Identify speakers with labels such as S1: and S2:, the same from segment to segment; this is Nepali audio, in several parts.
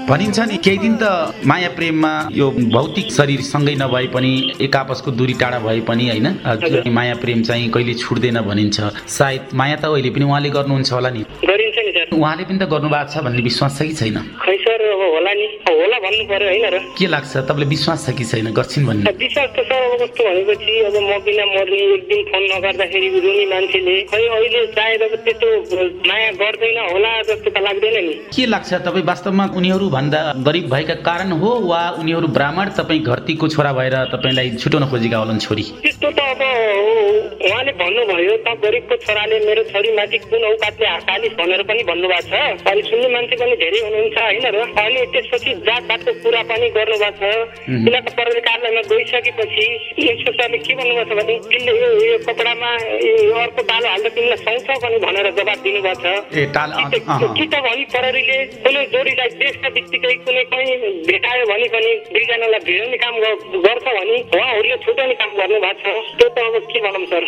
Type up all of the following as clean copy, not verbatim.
S1: भनिन्छ नि केही दिन त माया प्रेममा यो भौतिक शरीर सँगै नभए पनि एक आपसको दूरी टाढा भए पनि होइन माया प्रेम चाहिँ कहिले छुट्दैन भनिन्छ। सायद माया त अहिले पनि उहाँले गर्नुहुन्छ होला नि?
S2: गरिन्छ नि सर।
S1: उहाँले पनि त गर्नुभएको छ भन्ने विश्वास छ कि छैन?
S2: खै सर अब होला नि, होला भन्नु पर्यो होइन र?
S1: के लाग्छ तपाईँलाई विश्वास छ कि छैन गर्छिन् भन्ने?
S2: विश्वास त सर अब कस्तो भनेपछि अब म बिना मर्ने एक दिन फोन नगर्दाखेरि रुने मान्छेले खै अहिले सायद अब त्यस्तो माया गर्दैन होला जस्तो त लाग्दैन नि।
S1: के लाग्छ तपाईँ वास्तवमा उनीहरू भन्दा गरिब भएका कारण हो वा उनीहरू ब्राह्मण तपाईँ घरतीको छोरा भएर तपाईँलाई छुटाउन खोजेका होलान् छोरी?
S2: त्यस्तो त अब उहाँले भन्नुभयो त गरिबको छोराले मेरो छोरीमाथि कुन औकातले हात हालिस् भनेर पनि भन्नुभएको छ। अनि सुन्ने मान्छे पनि धेरै हुनुहुन्छ होइन र? अनि त्यसपछि जातपातको कुरा पनि गर्नुभएको छ। तिनीहरूको प्रहरी कार्यालयमा गइसकेपछि इन्सपेक्टरले के भन्नुभएको छ भने तिमीले यो कपडामा अर्को तालो हाल्दा तिमीलाई सुहाउँछ पनि भनेर जवाब दिनुभएको छ। कि त भने प्रहरीले कुनै जोडीलाई देशका बित्तिकै कुनै कहीँ भेटायो भने पनि दुईजनालाई भिडाउने काम गर्छ भने उहाँहरूले छुटाउने काम गर्नुभएको छ। त्यो त अब के भनौँ सर।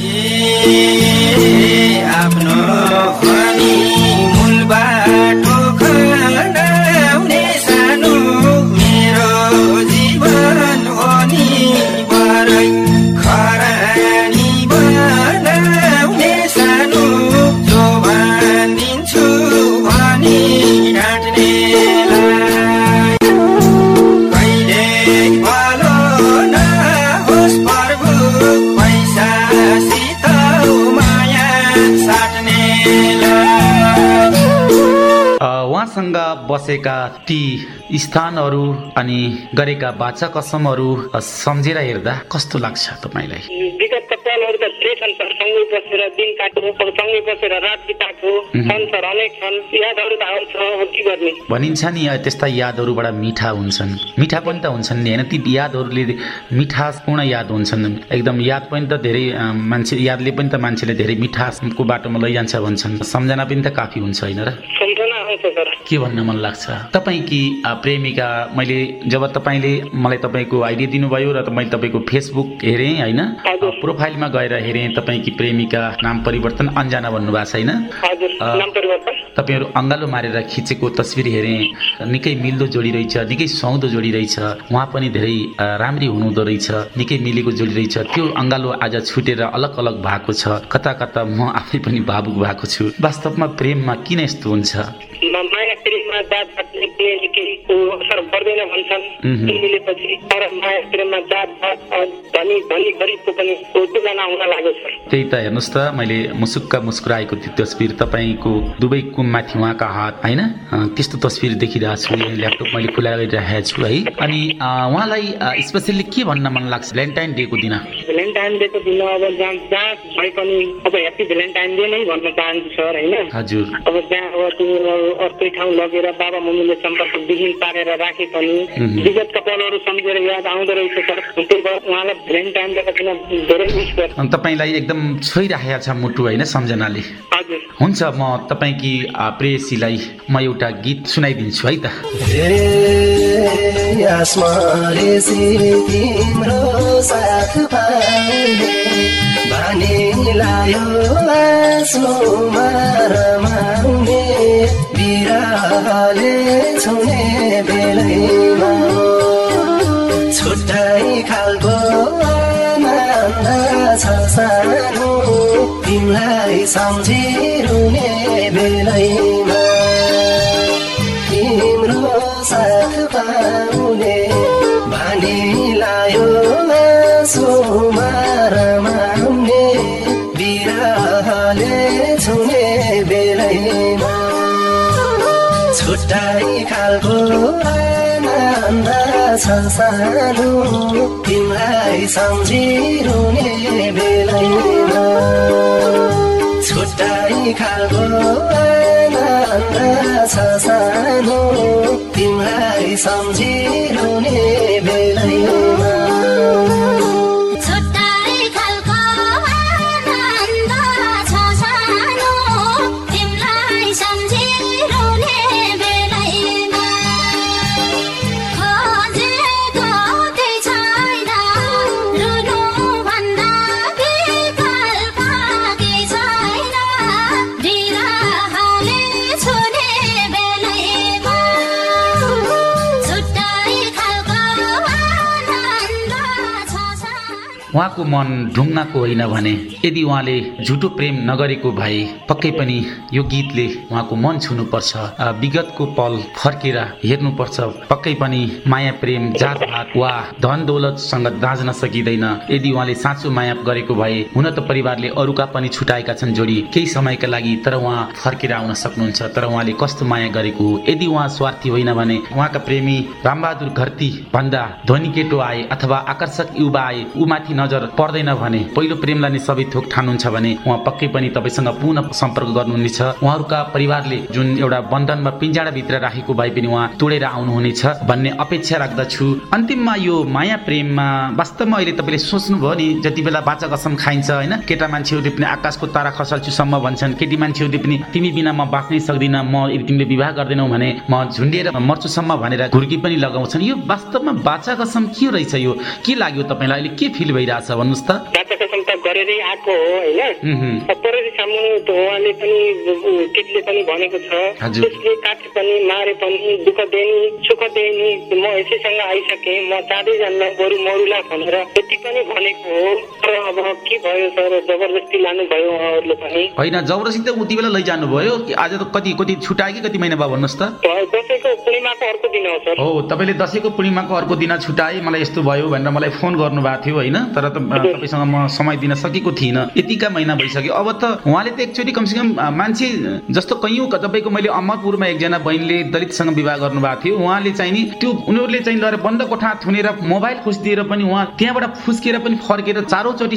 S3: आफ्नो भनी मूल बाटो खनाउने सानो मेरो जीवन हो नि बरै खरानी बनाउने सानो जो भनिदिन्छु भनी ढाँट्नेलाई कहिले भलो नहोस् प्रभु पैसासित माया साट्नेलाई।
S1: उहाँसँग बसेका ती स्थानहरू अनि गरेका बाचा कसमहरू सम्झेर हेर्दा कस्तो लाग्छ तपाईँलाई?
S2: विगतका पलहरू त धेरै छन् सर। सँगै बसेर दिन काट्यो, सँगै बसेर रात बिताएको छन् सर, अनेक छन्। यादहरू त आउँछ, अब के गर्ने?
S1: भनिन्छ नि त्यस्ता यादहरू बडा मिठा हुन्छन्। मिठा पनि त हुन्छन् नि होइन? ती यादहरूले मिठासपूर्ण याद हुन्छन् एकदम। याद पनि त धेरै मान्छे यादले पनि त मान्छेले धेरै मिठासको बाटोमा लैजान्छ भन्छन्। सम्झना पनि त काफी हुन्छ होइन र?
S2: सम्झना आउँछ सर।
S1: के भन्न मन लाग्छ तपाईँकी प्रेमिका? मैले जब तपाईँले मलाई तपाईँको आइडिया दिनुभयो र मैले तपाईँको फेसबुक हेरेँ होइन, प्रोफाइलमा गएर हेरेँ तपाईँकी प्रेमिका नाम परिवर्तन अन्जना भन्नुभएको छ होइन? तपाईँहरू अङ्गालो मारेर खिचेको तस्विर हेरेँ। निकै मिल्दो जोडी रहेछ, निकै सुहाउँदो जोडी रहेछ। उहाँ पनि धेरै राम्री हुनुहुँदो रहेछ, निकै मिलेको जोडी रहेछ। त्यो अङ्गालो आज छुटेर अलग अलग भएको छ। कता कता म आफै पनि भावुक भएको छु। वास्तवमा प्रेममा किन यस्तो हुन्छ?
S2: माया प्रेममा जातपातले केही असर गर्दैन भन्छन् मिलेपछि। तर माया प्रेममा जातपात धनी गरिबको पनि तुलना हुन लाग्यो सर।
S1: त्यही त हेर्नुहोस् त, मैले मुसुक्क मुस्कुराएको त्यो तस्विर तपाईँको दुवै कुममाथि उहाँका हात होइन, त्यस्तो तस्विर देखिरहेको छु। ल्यापटप मैले खुलाएर राखेको छु है। अनि उहाँलाई स्पेसल्ली के भन्न मन लाग्छ भ्यालेन्टाइन डेको दिन?
S2: भ्यालेन्टाइन डेको दिन अब जहाँ भए पनि अब ह्याप्पी भ्यालेन्टाइन डे नै भन्न चाहन्छु सर होइन? हजुर। अब जहाँ अब अर्कै ठाउँ लगेर बाबा मम्मीले सम्पर्क विहीन पारेर राखे पनि विगतका पलहरू सम्झेर याद आउँदो रहेछ सर। त्यही भएर उहाँलाई भ्यालेन्टाइन डेको दिन धेरै मिस गर्छु।
S1: तपाईँलाई एकदम छोइराखेको छ मुटु होइन सम्झनाले?
S2: हजुर।
S1: हुन्छ, म तपाईँकी प्रेयसीलाई म एउटा गीत सुनाइदिन्छु है त।
S4: तिम्रो साथ पाइले भानी लायो आँसुमा रमाउने बिराले छुने बेलैमा छुट्टै खालको आनन्द छ सानो तिमीलाई सम्झिरुने बेलैमा तिम्रो साथ पाउने भानी लायो आँसुमा रमाउने बिरहले छुने बेलैमा छुट्टै खालको आनन्द छ सानो तिमीलाई सम्झिरुने बेलैमा छुट्टै खालको आनन्द छ सानो तिमीलाई सम्झिरुने बेलैमा
S1: उहाँको मन ढुङ्गाको होइन भने यदि उहाँले झुटो प्रेम नगरेको भए पक्कै पनि यो गीतले उहाँको मन छुनुपर्छ, विगतको पल फर्केर हेर्नुपर्छ। पक्कै पनि माया प्रेम जातभात वा धन दौलतसँग दाँच्न सकिँदैन। यदि उहाँले साँचो माया गरेको भए हुन त परिवारले अरूका पनि छुटाएका छन् जोडी केही समयका लागि, तर उहाँ फर्केर आउन सक्नुहुन्छ। तर उहाँले कस्तो माया गरेको हो, यदि उहाँ स्वार्थी होइन भने उहाँका प्रेमी रामबहादुर घरती भन्दा धनी केटो आए अथवा आकर्षक युवा आए ऊ माथि नजर पर्दैन भने, पहिलो प्रेमलाई नै सबै थोक ठान्नुहुन्छ भने उहाँ पक्कै पनि तपाईँसँग पुनः सम्पर्क गर्नुहुनेछ। उहाँहरूका परिवारले जुन एउटा बन्धनमा पिंजडाभित्र राखेको भए पनि उहाँ तोडेर आउनुहुनेछ भन्ने अपेक्षा राख्दछु। अन्तिममा यो माया प्रेममा वास्तवमा अहिले तपाईँले सोच्नुभयो नि, जति बेला बाचा कसम खाइन्छ होइन, केटा मान्छेहरूले पनि आकाशको तारा खसाल्छुसम्म भन्छन्, केटी मान्छेहरूले पनि तिमी बिना म बाँच्नै सक्दिनँ, म यदि तिमीले विवाह गर्दैनौ भने म झुन्डिएर मर्छुसम्म भनेर घुर्की पनि लगाउँछन्। यो वास्तवमा बाचा कसम के रहेछ? यो के लाग्यो तपाईँलाई? अहिले के फिल भइरहेछ भन्नुहोस् त?
S2: बाचा कसम त गरेरै आएको हो होइन, परेर सामु त उहाँले पनि केटीले पनि भनेको छ, त्यसले काटे पनि मारे पनि दुःख देनी सुख देनी म यसैसँग आइसकेँ, म चाँदै जान्न बरु मरुला भनेर यति पनि भनेको हो। तर अब के भयो सर, जबरजस्ती लानु भयो उहाँहरूले पनि?
S1: होइन, जबरजस्ती त उति बेला लैजानु भयो कि आज त कति कति छुटायो कि कति महिना भयो भन्नुहोस् त?
S2: दसैँको पूर्णिमाको अर्को दिन हो सर।
S1: हो, तपाईँले दसैँको पूर्णिमाको अर्को दिन छुटाए, मलाई यस्तो भयो भनेर मलाई फोन गर्नुभएको थियो होइन, तर तपाईँसँग म समय दिन सकेको थिइनँ। यतिका महिना भइसक्यो। अब त उहाँले त एकचोटि कमसेकम मान्छे जस्तो कैयौँ, तपाईँको मैले अमरपुरमा एकजना बहिनीले दलितसँग विवाह गर्नुभएको थियो, उहाँले चाहिँ नि त्यो उनीहरूले चाहिँ लगेर बन्द कोठा थुनेर मोबाइल खुसिदिएर पनि उहाँ त्यहाँबाट फुस्केर पनि फर्केर चारैचोटि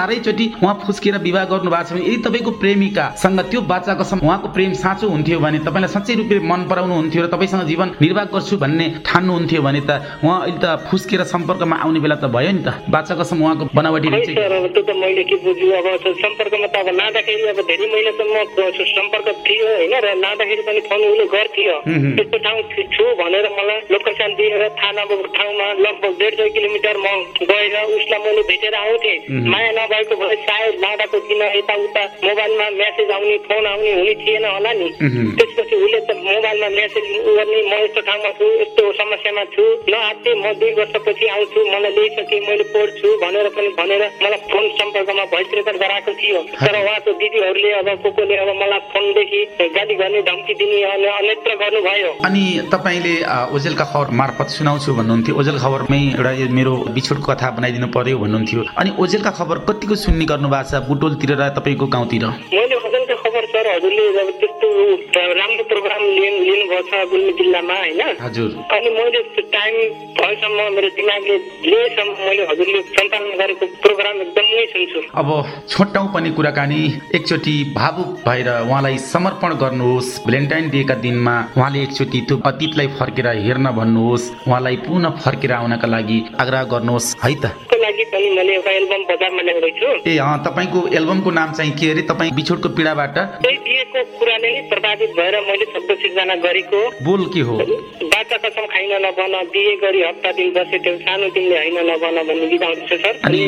S1: उहाँ फुस्केर विवाह गर्नुभएको छ भने, यदि तपाईँको प्रेमिकासँग त्यो बाचा कसम उहाँको प्रेम साँचो हुन्थ्यो भने, तपाईँलाई सच्चै रूपले मन पराउनु हुन्थ्यो र तपाईँसँग जीवन निर्वाह गर्छु भन्ने ठान्नुहुन्थ्यो भने त उहाँ अहिले त फुस्केर सम्पर्कमा आउने बेला त भयो नि त। बाचा कसम उहाँको बनावटी रहेछ।
S2: त्यो त मैले के बुझ्छु, अब सम्पर्कमा त अब नाँदाखेरि अब धेरै महिनासम्म सम्पर्क थियो होइन, र नाँदाखेरि पनि फोन उसले गर्थ्यो, त्यस्तो ठाउँ छु भनेर मलाई लोकेसन दिएर थाहा नभएको ठाउँमा लगभग 1.5 किलोमिटर म गएर उसलाई मैले भेटेर आउँथेँ। माया नभएको भए सायद लाँदाको दिन यताउता मोबाइलमा मेसेज आउने फोन आउने हुने थिएन होला नि। त्यसपछि उसले त मोबाइलमा मेसेज गर्ने, म यस्तो ठाउँमा छु, यस्तो समस्यामा छु, ल आत्ते म 2 वर्षपछि आउँछु, मलाई ल्याइसकेँ, मैले पढ्छु भनेर पनि भनेर मलाई फोन सम्पर्कमा भोइस रेकर्ड गराएको थियो। तर उहाँको दिदीहरूले अब कोले अब मलाई फोनदेखि गाली गर्ने धम्की दिने अनि अन्यत्र गर्नुभयो।
S1: अनि तपाईँले ओजेलका खबर मार्फत सुनाउँछु भन्नुहुन्थ्यो, ओजेल खबरमै एउटा मेरो बिछोडको कथा बनाइदिनु पर्यो भन्नुहुन्थ्यो। अनि ओजेलका खबर कतिको सुन्ने गर्नुभएको छ बुटोलतिर र तपाईँको गाउँतिर?
S2: मैले ओजेलका खबर सर हजुरले अब त्यस्तो राम्रो प्रोग्राम लिनुभएको छ गुल्मी जिल्लामा होइन।
S1: हजुर।
S2: अनि मैले टाइम भएसम्म मेरो दिमागले लिएसम्म मैले हजुरले सञ्चालन गरेको प्रोग्राम एकदमै सुन्छु।
S1: अब छोटाउँ पनि कुराकानी, एकचोटि भावुक भएर उहाँलाई समर्पण गर्नुहोस्। भ्यालेन्टाइन डेका दिनमा उहाँले एकचोटि त्यो अतीतलाई फर्केर हेर्न भन्नुहोस्, उहाँलाई पुनः फर्केर आउनका लागि आग्रह गर्नुहोस् है त।
S2: लागि पनि मैले एउटा एल्बम बजारमा ल्याउँदैछु।
S1: ए तपाईँको एल्बमको नाम चाहिँ के अरे? तपाईँ बिछोडको पीडाबाट
S2: त्यही दिएको कुराले नै प्रभावित भएर मैले शब्द सिर्जना गरेको।
S1: बोल के हो?
S2: बाचा कसम खाइन नभन, बिहे गरी हप्ता दिन बसे त्यो सानो तिमीले होइन नभन भन्ने गीत आउँदैछ सर।
S1: अनि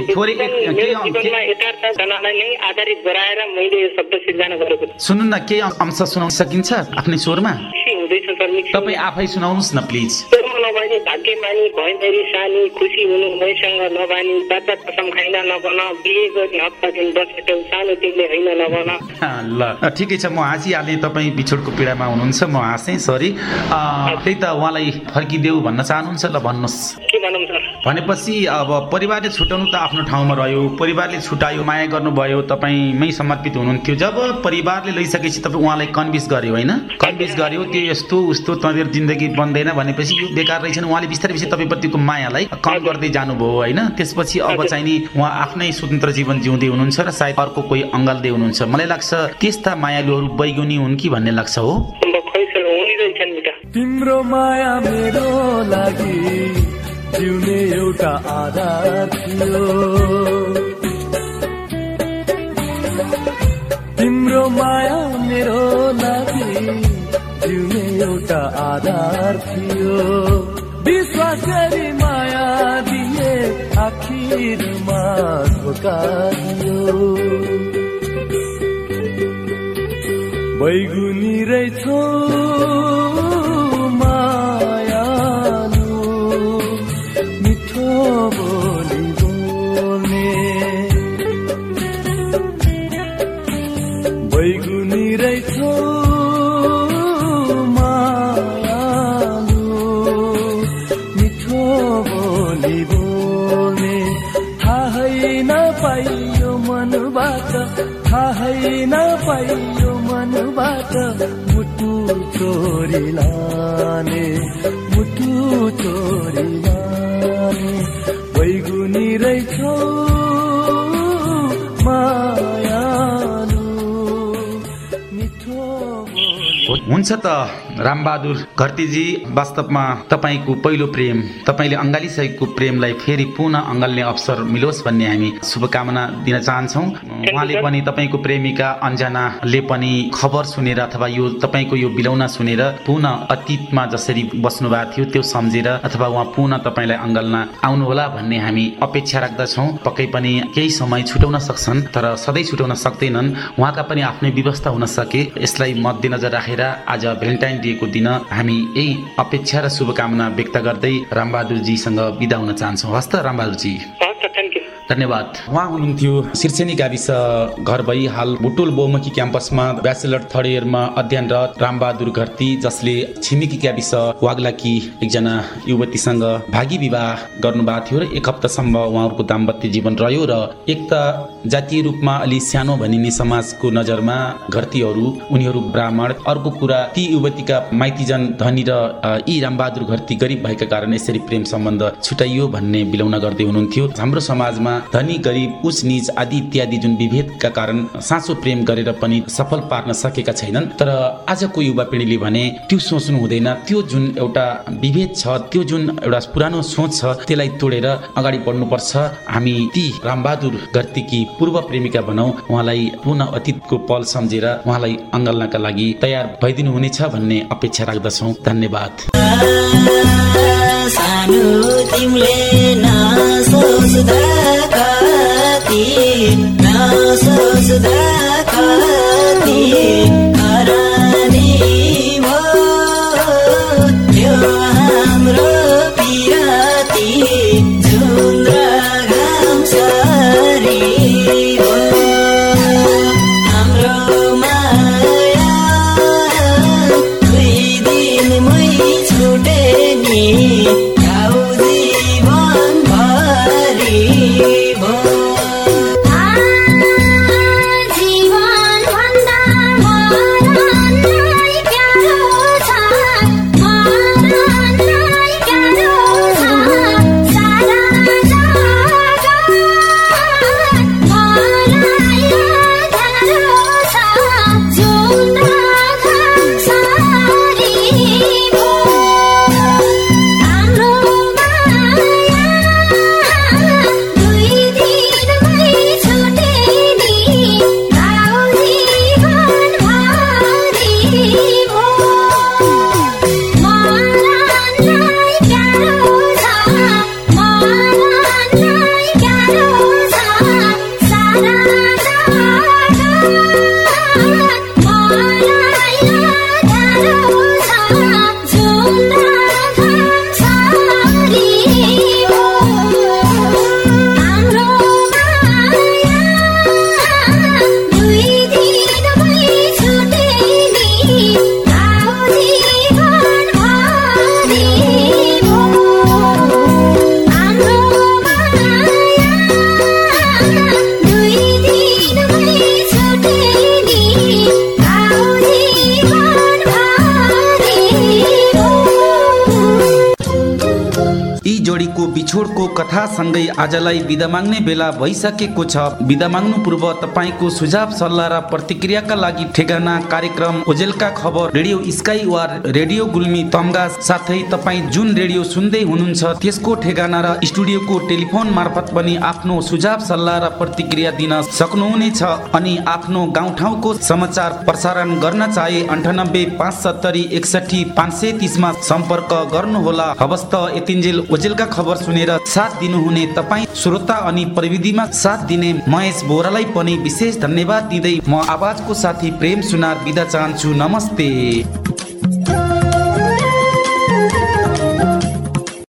S2: जीवनमा यथार्थ घटनालाई नै आधारित गराएर मैले यो शब्द सिर्जना गरेको।
S1: सुन्नु न, केही अंश सुनाउन सकिन्छ आफ्नै स्वरमा?
S2: हुँदैछ सर,
S1: तपाईँ आफै सुनाउनुहोस् न प्लिज।
S2: नभए भाग्यमानी भए मेरी सानी, खुसी हुनु मैसँग नबानी, बाचा कसम खाइन नभन, बिहे गरी हप्ता दिन बसे त्यो सानो तिमीले होइन नभन।
S1: ल ठिकै छ, म हाँसिहालेँ। तपाईँ बिछोडको पीडामा हुनुहुन्छ, म हाँसेँ, सरी। त्यही त उहाँलाई फर्किदेऊ भन्न चाहनुहुन्छ? ल भन्नुहोस्।
S2: के भनौँ सर?
S1: भनेपछि अब परिवारले छुटाउनु त आफ्नो ठाउँमा रह्यो, परिवारले छुटायो, माया गर्नुभयो, तपाईँमै समर्पित हुनुहुन्थ्यो। जब परिवारले लैसकेपछि तपाईँ उहाँलाई कन्भिन्स गर्यो होइन, कन्भिन्स गर्यो त्यो यस्तो उस्तो तँदेर जिन्दगी बन्दैन भनेपछि यो बेकार रहेछ। उहाँले बिस्तारै बिस्तारै तपाईँप्रतिको मायालाई कम गर्दै जानुभयो होइन। त्यसपछि अब चाहिँ नि उहाँ आफ्नै स्वतन्त्र जीवन जिउँदै हुनुहुन्छ र सायद अर्को कोही अङ्गाल्दै हुनुहुन्छ। मलाई लाग्छ त्यस्ता मायालुहरू बैगुनी हुन् कि भन्ने लाग्छ। हो,
S5: तिम्रो माया मेरो लागि जिउने एउटा आधार थियो, तिम्रो माया मेरो लागि जिउने एउटा आधार थियो, विश्वास गरी माया दिए आखिरमा धोका दियो, बैगुनी रहेछौ मायालु, मिठो बोली बोल्ने नपाइयो मनबाट मुटु चोरी लाने बैगुनी रहेछौ मायालु मिठो।
S1: हुन्छ त रामबहादुर घरतीजी, वास्तवमा तपाईँको पहिलो प्रेम, तपाईँले अँगालिसकेको प्रेमलाई फेरि पुनः अँगाल्ने अवसर मिलोस् भन्ने हामी शुभकामना दिन चाहन्छौँ। उहाँले पनि तपाईँको प्रेमिका अन्जनाले पनि खबर सुनेर अथवा यो तपाईँको यो बिलौना सुनेर पुनः अतीतमा जसरी बस्नुभएको थियो त्यो सम्झेर अथवा उहाँ पुनः तपाईँलाई अँगाल्न आउनुहोला भन्ने हामी अपेक्षा राख्दछौँ। पक्कै पनि केही समय छुटाउन सक्छन् तर सधैँ छुटाउन सक्दैनन्। उहाँका पनि आफ्नै व्यवस्था हुन सके। यसलाई मध्यनजर राखेर आज भ्यालेन्टाइन डेको दिन हामी यही अपेक्षा र शुभकामना व्यक्त गर्दै रामबहादुरजीसँग बिदा हुन चाहन्छौँ। हस्त रामबहादुरजी, धन्यवाद। उहाँ हुनुहुन्थ्यो सिर्सेनी गाविस घर भई हाल बुटुल बहुमुखी क्याम्पसमा ब्याचलर थर्ड इयरमा अध्ययनरत रामबहादुर घरती, जसले छिमेकी गाविस वाग्लाकी एकजना युवतीसँग भागी विवाह गर्नुभएको थियो र एक हप्तासम्म उहाँहरूको दाम्पत्य जीवन रह्यो। र एक त जातीय रूपमा अलि सानो भनिने समाजको नजरमा घरतीहरू उनीहरू ब्राह्मण, अर्को कुरा ती युवतीका माइतीजन धनी र यी रामबहादुर घरती गरिब भएका कारण यसरी प्रेम सम्बन्ध छुटाइयो भन्ने बिलौना गर्दै हुनुहुन्थ्यो। हाम्रो समाजमा धनी गरिब उच नीच आदि इत्यादि जुन विभेदका कारण साँचो प्रेम गरेर पनि सफल पार्न सकेका छैनन्। तर आजको युवा पिँढीले भने त्यो सोच्नु हुँदैन। त्यो जुन एउटा विभेद छ, त्यो जुन एउटा पुरानो सोच छ, त्यसलाई तोडेर अगाडि बढ्नुपर्छ। हामी ती रामबहादुर घरतीकी पूर्व प्रेमिका भनौँ, उहाँलाई पुनः अतीतको पल सम्झेर उहाँलाई अँगाल्नका लागि तयार भइदिनु हुनेछ भन्ने अपेक्षा राख्दछौँ। धन्यवाद।
S6: सानो तिमीले नसोच्दा कति हरानी भयो हाम्रो पिराती जुन र घाम सरी हाम्रो माया दुई दिनमै छुटे नि
S1: बिछोडको कथासँगै आजलाई बिदा माग्ने बेला भइसकेको छ। बिदा माग्नु पूर्व तपाईको सुझाव सल्लाह र प्रतिक्रियाका लागि ठेगाना कार्यक्रम ओजेलका खबर, रेडियो स्काई वा रेडियो गुल्मी तम्गा, साथै तपाईँ जुन रेडियो सुन्दै हुनुहुन्छ त्यसको ठेगाना र स्टुडियोको टेलिफोन मार्फत पनि आफ्नो सुझाव सल्लाह र प्रतिक्रिया दिन सक्नुहुनेछ। अनि आफ्नो गाउँठाउँको समाचार प्रसारण गर्न चाहे 98 570 61 530 मा सम्पर्क गर्नुहोला। हवस् त यतिन्जेल ओजेलका खबर सुनेर साथ दिनुहुने तपाईँ श्रोता अनि प्रविधिमा साथ दिने महेश बोरालाई पनि विशेष धन्यवाद दिँदै म आवाजको साथी प्रेम सुनार बिदा चाहन्छु। नमस्ते।